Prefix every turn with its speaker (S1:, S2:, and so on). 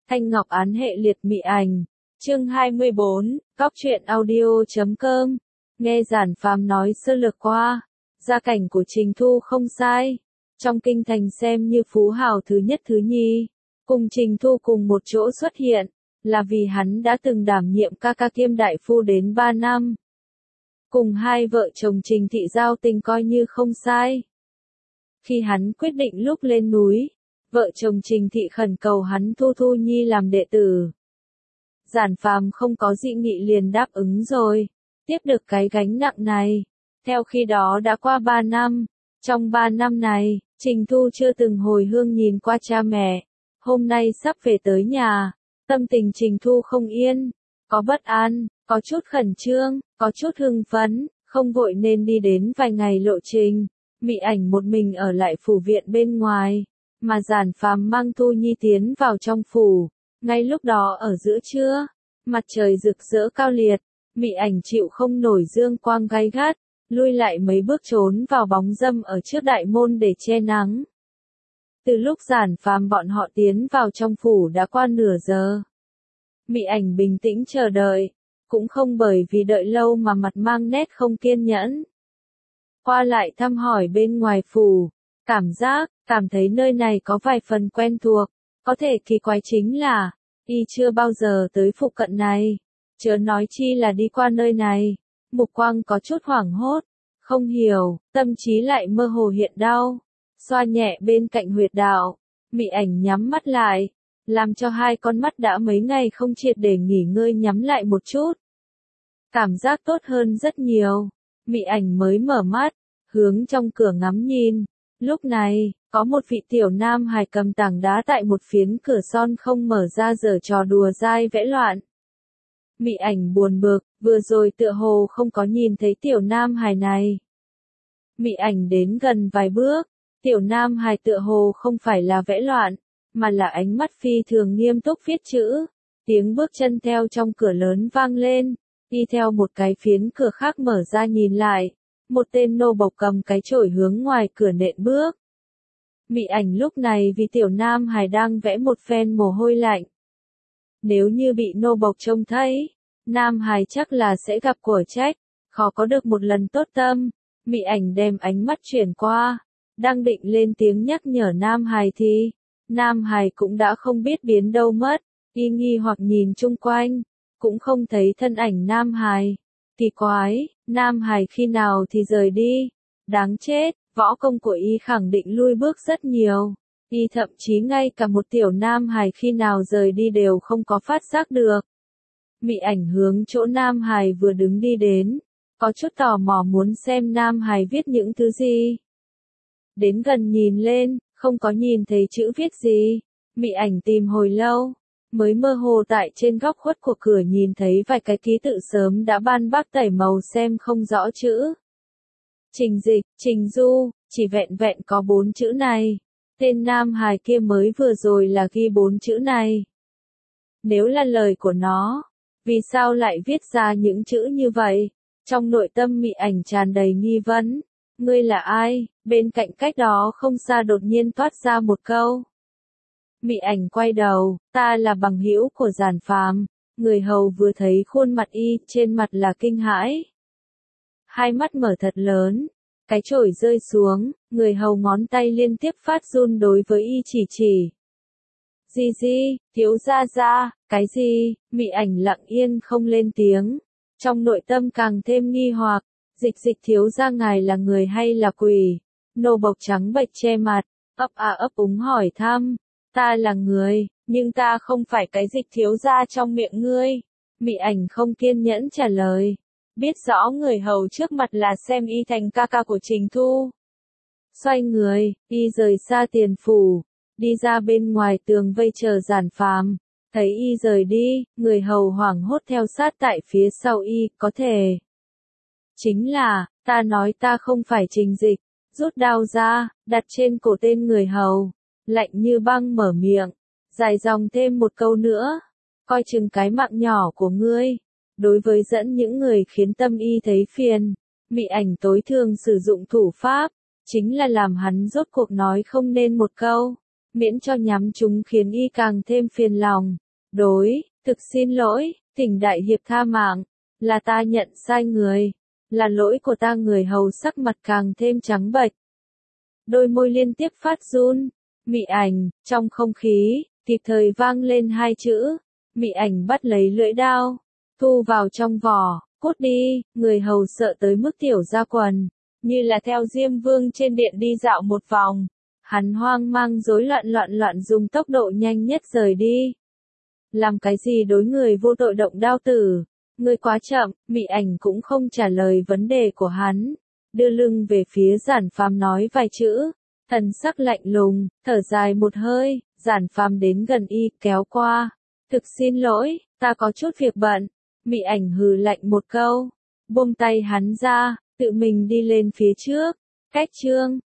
S1: Thanh Ngọc án hệ liệt mị ảnh. Chương 24, Góc truyện audio.com. Nghe Giản Phàm nói sơ lược qua, gia cảnh của Trình Thu không sai, trong kinh thành xem như phú hào thứ nhất thứ nhì, cùng Trình Thu cùng một chỗ xuất hiện, là vì hắn đã từng đảm nhiệm ca ca kiêm đại phu đến 3 năm. Cùng hai vợ chồng Trình Thị giao tình coi như không sai. Khi hắn quyết định lúc lên núi, vợ chồng Trình Thị khẩn cầu hắn thu Thu Nhi làm đệ tử. Giản Phàm không có dị nghị liền đáp ứng rồi, tiếp được cái gánh nặng này. Theo khi đó đã qua 3 năm, trong 3 năm này, Trình Thu chưa từng hồi hương nhìn qua cha mẹ. Hôm nay sắp về tới nhà, tâm tình Trình Thu không yên, có bất an, có chút khẩn trương, có chút hưng phấn, không vội nên đi đến vài ngày lộ trình. Mị ảnh một mình ở lại phủ viện bên ngoài, mà Giản Phàm mang Thu Nhi tiến vào trong phủ. Ngay lúc đó ở giữa trưa, mặt trời rực rỡ cao liệt, mị ảnh chịu không nổi dương quang gay gắt, lui lại mấy bước trốn vào bóng râm ở trước đại môn để che nắng. Từ lúc Giản Phàm bọn họ tiến vào trong phủ đã qua nửa giờ. Mị ảnh bình tĩnh chờ đợi, cũng không bởi vì đợi lâu mà mặt mang nét không kiên nhẫn. Qua lại thăm hỏi bên ngoài phủ, cảm thấy nơi này có vài phần quen thuộc, có thể kỳ quái chính là, y chưa bao giờ tới phụ cận này, chớ nói chi là đi qua nơi này. Mục quang có chút hoảng hốt, không hiểu, tâm trí lại mơ hồ hiện đau, xoa nhẹ bên cạnh huyệt đạo, mị ảnh nhắm mắt lại, làm cho hai con mắt đã mấy ngày không triệt để nghỉ ngơi nhắm lại một chút. Cảm giác tốt hơn rất nhiều, mị ảnh mới mở mắt, hướng trong cửa ngắm nhìn. Lúc này, có một vị tiểu nam hài cầm tảng đá tại một phiến cửa son không mở ra giở trò đùa dai vẽ loạn. Mị ảnh buồn bực, vừa rồi tựa hồ không có nhìn thấy tiểu nam hài này. Mị ảnh đến gần vài bước, tiểu nam hài tựa hồ không phải là vẽ loạn, mà là ánh mắt phi thường nghiêm túc viết chữ. Tiếng bước chân theo trong cửa lớn vang lên, đi theo một cái phiến cửa khác mở ra nhìn lại, một tên nô bộc cầm cái chổi hướng ngoài cửa nện bước. Mị ảnh lúc này vì tiểu nam hài đang vẽ một phen mồ hôi lạnh. Nếu như bị nô bộc trông thấy, nam hài chắc là sẽ gặp của trách, khó có được một lần tốt tâm. Mị ảnh đem ánh mắt chuyển qua, đang định lên tiếng nhắc nhở nam hài thì, nam hài cũng đã không biết biến đâu mất, y nghi hoặc nhìn chung quanh, cũng không thấy thân ảnh nam hài. Kỳ quái, nam hài khi nào thì rời đi, đáng chết, võ công của y khẳng định lui bước rất nhiều. Y thậm chí ngay cả một tiểu nam hài khi nào rời đi đều không có phát giác được. Mị ảnh hướng chỗ nam hài vừa đứng đi đến, có chút tò mò muốn xem nam hài viết những thứ gì. Đến gần nhìn lên, không có nhìn thấy chữ viết gì. Mị ảnh tìm hồi lâu, mới mơ hồ tại trên góc khuất của cửa nhìn thấy vài cái ký tự sớm đã ban bác tẩy màu xem không rõ chữ. Trình Dịch, Trình Du, chỉ vẹn vẹn có 4 chữ này. Tên nam hài kia mới vừa rồi là ghi 4 chữ này. Nếu là lời của nó, vì sao lại viết ra những chữ như vậy? Trong nội tâm mị ảnh tràn đầy nghi vấn. Ngươi là ai? Bên cạnh cách đó không xa đột nhiên toát ra một câu. Mị ảnh quay đầu, ta là bằng hữu của Giản Phàm. Người hầu vừa thấy khuôn mặt y, trên mặt là kinh hãi. Hai mắt mở thật lớn, cái chổi rơi xuống, người hầu ngón tay liên tiếp phát run đối với y chỉ. Gì, thiếu gia, cái gì? Mị ảnh lặng yên không lên tiếng, trong nội tâm càng thêm nghi hoặc, dịch thiếu gia ngài là người hay là quỷ? Nô bộc trắng bệch che mặt, ấp úng hỏi thăm, ta là người, nhưng ta không phải cái dịch thiếu gia trong miệng ngươi. Mị ảnh không kiên nhẫn trả lời, biết rõ người hầu trước mặt là xem y thành ca ca của Trình Thu. Xoay người, y rời xa tiền phủ, đi ra bên ngoài tường vây chờ Giản Phàm. Thấy y rời đi, người hầu hoảng hốt theo sát tại phía sau y, có thể. Chính là, ta nói ta không phải Trình Dịch, rút đao ra, đặt trên cổ tên người hầu, lạnh như băng mở miệng, dài dòng thêm một câu nữa, coi chừng cái mạng nhỏ của ngươi. Đối với dẫn những người khiến tâm y thấy phiền, mị ảnh tối thường sử dụng thủ pháp, chính là làm hắn rốt cuộc nói không nên một câu. miễn cho nhắm chúng khiến y càng thêm phiền lòng. Thực xin lỗi, Thỉnh đại hiệp tha mạng, là ta nhận sai người, là lỗi của ta. Người hầu sắc mặt càng thêm trắng bệch, đôi môi liên tiếp phát run. Mị Ảnh, trong không khí, kịp thời vang lên hai chữ. Mị Ảnh bắt lấy lưỡi đao, thu vào trong vỏ, cút đi. Người hầu sợ tới mức tiểu ra quần, như là theo Diêm Vương trên điện đi dạo một vòng. Hắn hoang mang rối loạn dùng tốc độ nhanh nhất rời đi. Làm cái gì đối người vô tội động đao tử? Ngươi quá chậm. Mị Ảnh cũng không trả lời vấn đề của hắn, đưa lưng về phía Giản Phàm nói vài chữ, thần sắc lạnh lùng, thở dài một hơi. Giản Phàm đến gần y, kéo qua. Thực xin lỗi, ta có chút việc bận. Mị Ảnh hừ lạnh một câu, buông tay hắn ra, tự mình đi lên phía trước. Cách chương